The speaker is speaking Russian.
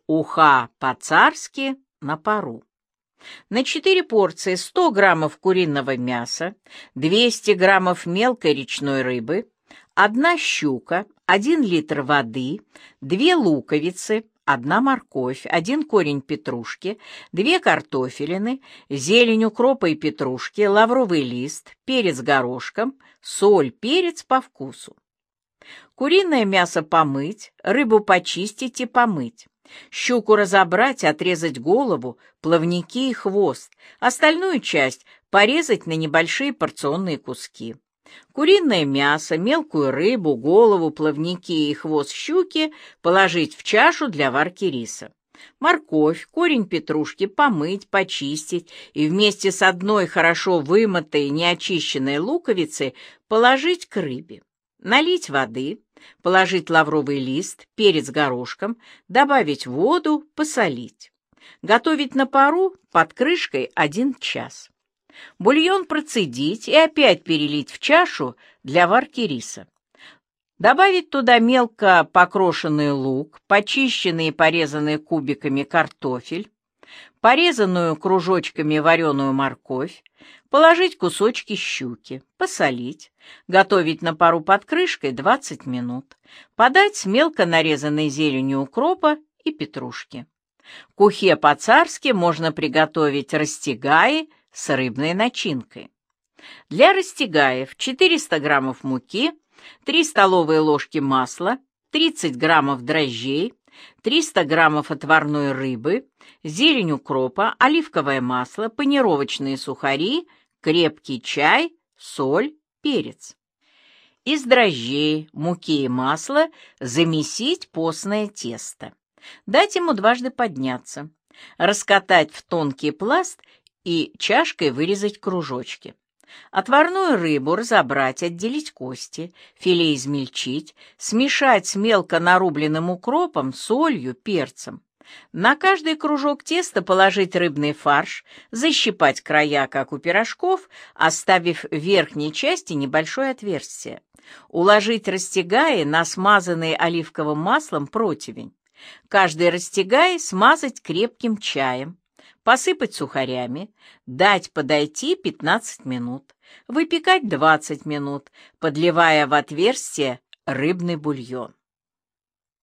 Уха по-царски на пару. На 4 порции 100 граммов куриного мяса, 200 граммов мелкой речной рыбы, 1 щука, 1 литр воды, 2 луковицы, 1 морковь, 1 корень петрушки, 2 картофелины, зелень укропа и петрушки, лавровый лист, перец горошком, соль, перец по вкусу. Куриное мясо помыть, рыбу почистить и помыть. Щуку разобрать, отрезать голову, плавники и хвост, остальную часть порезать на небольшие порционные куски. Куриное мясо, мелкую рыбу, голову, плавники и хвост щуки положить в чашу для варки риса. Морковь, корень петрушки помыть, почистить и вместе с 1 хорошо вымытой неочищенной луковицей положить к рыбе. Налить воды, положить лавровый лист, перец горошком, добавить воду, посолить. Готовить на пару под крышкой 1 час. Бульон процедить и опять перелить в чашу для варки риса. Добавить туда мелко покрошенный лук, почищенный и порезанный кубиками картофель, порезанную кружочками вареную морковь, положить кусочки щуки, посолить, готовить на пару под крышкой 20 минут, подать с мелко нарезанной зеленью укропа и петрушки. К ухе по-царски можно приготовить растягаи с рыбной начинкой. Для растягаев 400 граммов муки, 3 столовые ложки масла, 30 граммов дрожжей, 300 граммов отварной рыбы, зелень укропа, оливковое масло, панировочные сухари, крепкий чай, соль, перец. Из дрожжей, муки и масла замесить постное тесто. Дать ему дважды подняться. Раскатать в тонкий пласт и чашкой вырезать кружочки. Отварную рыбу разобрать, отделить кости, филе измельчить, смешать с мелко нарубленным укропом, солью, перцем. На каждый кружок теста положить рыбный фарш, защипать края, как у пирожков, оставив в верхней части небольшое отверстие. Уложить растягаи на смазанный оливковым маслом противень. Каждый растягай смазать крепким чаем. Посыпать сухарями, дать подойти 15 минут, выпекать 20 минут, подливая в отверстие рыбный бульон.